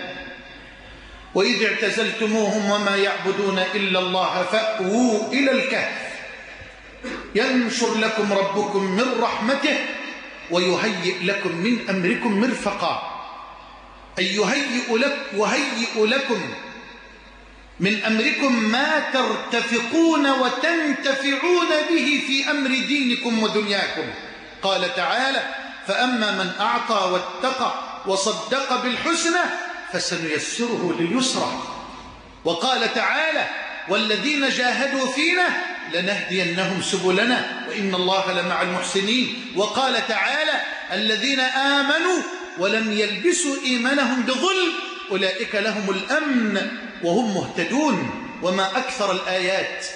وإذ اعتزلتموهم وما يعبدون إلا الله فأووا إلى الكهف ينشر لكم ربكم من رحمته ويهيئ لكم من أمركم مرفقا، أي يهيئ لكم من أمركم ما ترتفقون وتنتفعون به في أمر دينكم ودنياكم. قال تعالى: فأما من أعطى واتقى وصدق بالحسنى فسنيسره لليسرى. وقال تعالى: والذين جاهدوا فينا لنهدينهم سبلنا وإن الله لمع المحسنين. وقال تعالى: الذين آمنوا ولم يلبسوا إيمانهم بظلم أولئك لهم الأمن وهم مهتدون. وما أكثر الآيات.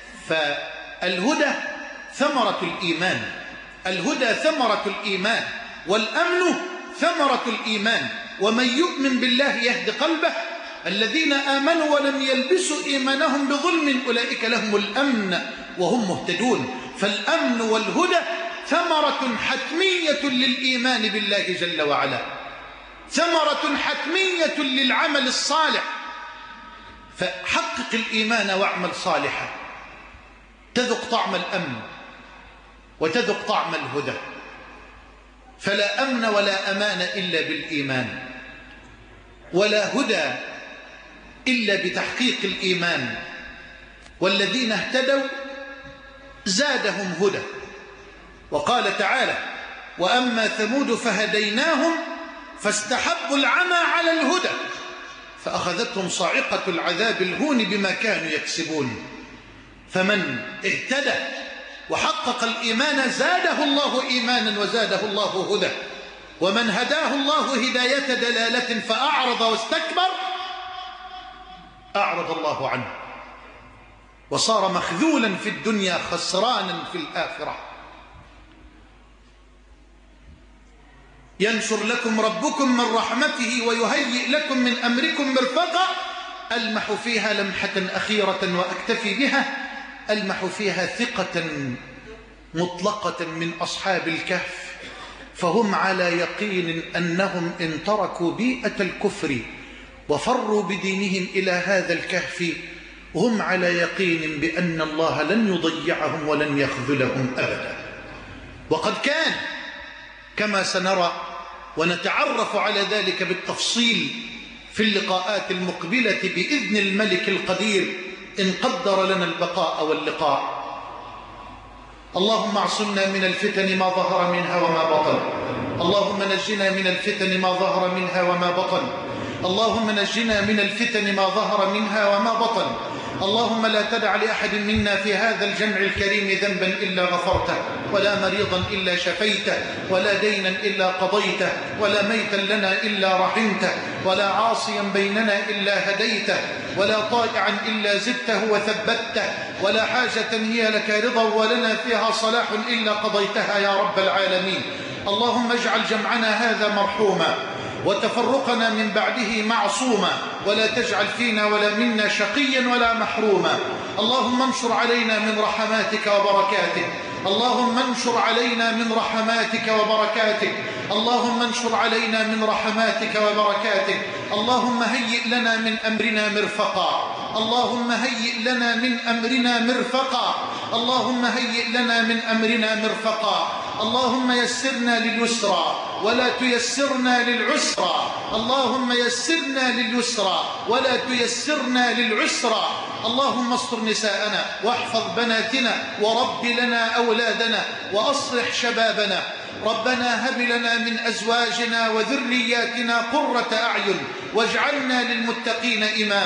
فالهدى ثمرة الإيمان، الهدى ثمرة الإيمان، والأمن ثمرة الإيمان. ومن يؤمن بالله يهد قلبه. الذين آمنوا ولم يلبسوا إيمانهم بظلم أولئك لهم الأمن وهم مهتدون. فالأمن والهدى ثمرة حتمية للإيمان بالله جل وعلا، ثمرة حتمية للعمل الصالح. فحقق الإيمان واعمل صالحا تذق طعم الأمن وتذق طعم الهدى. فلا أمن ولا أمان إلا بالإيمان، ولا هدى إلا بتحقيق الإيمان. والذين اهتدوا زادهم هدى. وقال تعالى: وأما ثمود فهديناهم فاستحبوا العمى على الهدى فأخذتهم صاعقة العذاب الهون بما كانوا يكسبون. فمن اهتدى وحقق الإيمان زاده الله إيمانا وزاده الله هدى. ومن هداه الله هداية دلالة فأعرض واستكبر أعرض الله عنه وصار مخذولا في الدنيا خسرانا في الآخرة. ينشر لكم ربكم من رحمته ويهيئ لكم من أمركم مرفقا. ألمح فيها لمحة أخيرة وأكتفي بها. ألمح فيها ثقة مطلقة من أصحاب الكهف، فهم على يقين أنهم إن تركوا بيئة الكفر وفروا بدينهم إلى هذا الكهف هم على يقين بأن الله لن يضيعهم ولن يخذلهم أبدا. وقد كان كما سنرى ونتعرف على ذلك بالتفصيل في اللقاءات المقبلة بإذن الملك القدير إن قدر لنا البقاء واللقاء. اللهم اعصمنا من الفتن ما ظهر منها وما بطن. اللهم نجنا من الفتن ما ظهر منها وما بطن. اللهم نجنا من الفتن ما ظهر منها وما بطن. اللهم لا تدع لأحد منا في هذا الجمع الكريم ذنبا إلا غفرته، ولا مريضا إلا شفيته، ولا دينا إلا قضيته، ولا ميتا لنا إلا رحمته، ولا عاصيا بيننا إلا هديته، ولا طائعا إلا زدته وثبته، ولا حاجة هي لك رضا ولنا فيها صلاح إلا قضيتها يا رب العالمين. اللهم اجعل جمعنا هذا مرحوما وتفرقنا من بعده معصوما، ولا تجعل فينا ولا منا شقيا ولا محروما. اللهم انشر علينا من رحماتك وبركاتك. اللهم انشر علينا من رحماتك وبركاتك. اللهم انشر علينا من رحماتك وبركاتك. اللهم هيئ لنا من أمرنا مرفقا. اللهم هيئ لنا من أمرنا مرفقا. اللهم هيئ لنا من أمرنا مرفقا. اللهم يسرنا لليسرى ولا تيسرنا للعسرى. اللهم يسرنا لليسرى ولا تيسرنا للعسرى. اللهم استر نساءنا واحفظ بناتنا ورب لنا أولادنا وأصلح شبابنا. ربنا هب لنا من أزواجنا وذرياتنا قرة أعين واجعلنا للمتقين إماما.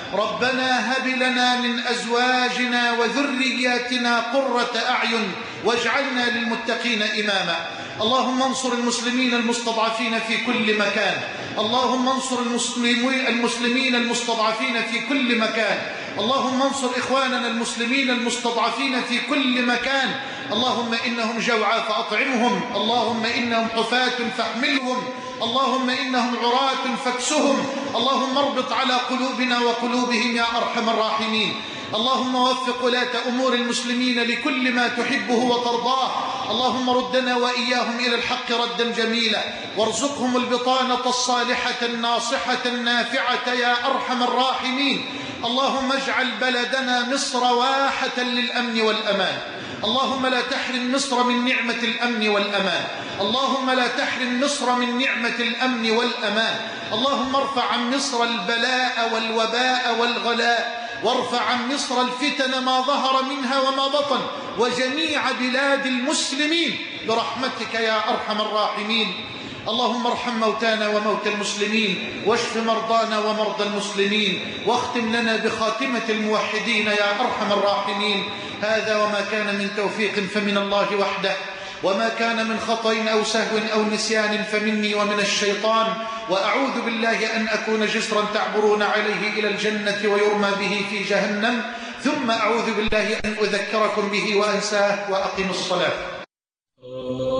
ربنا هب لنا من أزواجنا وذرياتنا قرة أعين واجعلنا للمتقين إماما. اللهم انصر المسلمين المستضعفين في كل مكان، اللهم انصر المسلمين المستضعفين في كل مكان، اللهم انصر إخواننا المسلمين المستضعفين في كل مكان. اللهم إنهم جوعى فأطعمهم، اللهم إنهم حفاة فاحملهم، اللهم إنهم عراة فاكسهم، اللهم اربط على قلوبنا وقلوبهم يا أرحم الراحمين. اللهم وفق ولاة أمور المسلمين لكل ما تحبه وترضاه، اللهم ردنا وإياهم إلى الحق ردا جميلا، وارزقهم البطانة الصالحة الناصحة النافعة يا أرحم الراحمين. اللهم اجعل بلدنا مصر واحة للأمن والأمان، اللهم لا تحرم مصر من نعمة الأمن والأمان، اللهم لا تحرم مصر من نعمة الأمن والأمان. اللهم ارفع عن مصر البلاء والوباء والغلاء، وارفع عن مصر الفتن ما ظهر منها وما بطن، وجميع بلاد المسلمين برحمتك يا أرحم الراحمين. اللهم ارحم موتانا وموتى المسلمين، واشف مرضانا ومرضى المسلمين، واختم لنا بخاتمة الموحدين يا أرحم الراحمين. هذا وما كان من توفيق فمن الله وحده، وما كان من خطأ أو سهو أو نسيان فمني ومن الشيطان، وأعوذ بالله أن أكون جسرا تعبرون عليه إلى الجنة ويرمى به في جهنم، ثم أعوذ بالله أن أذكركم به وأنساه. وأقم الصلاة.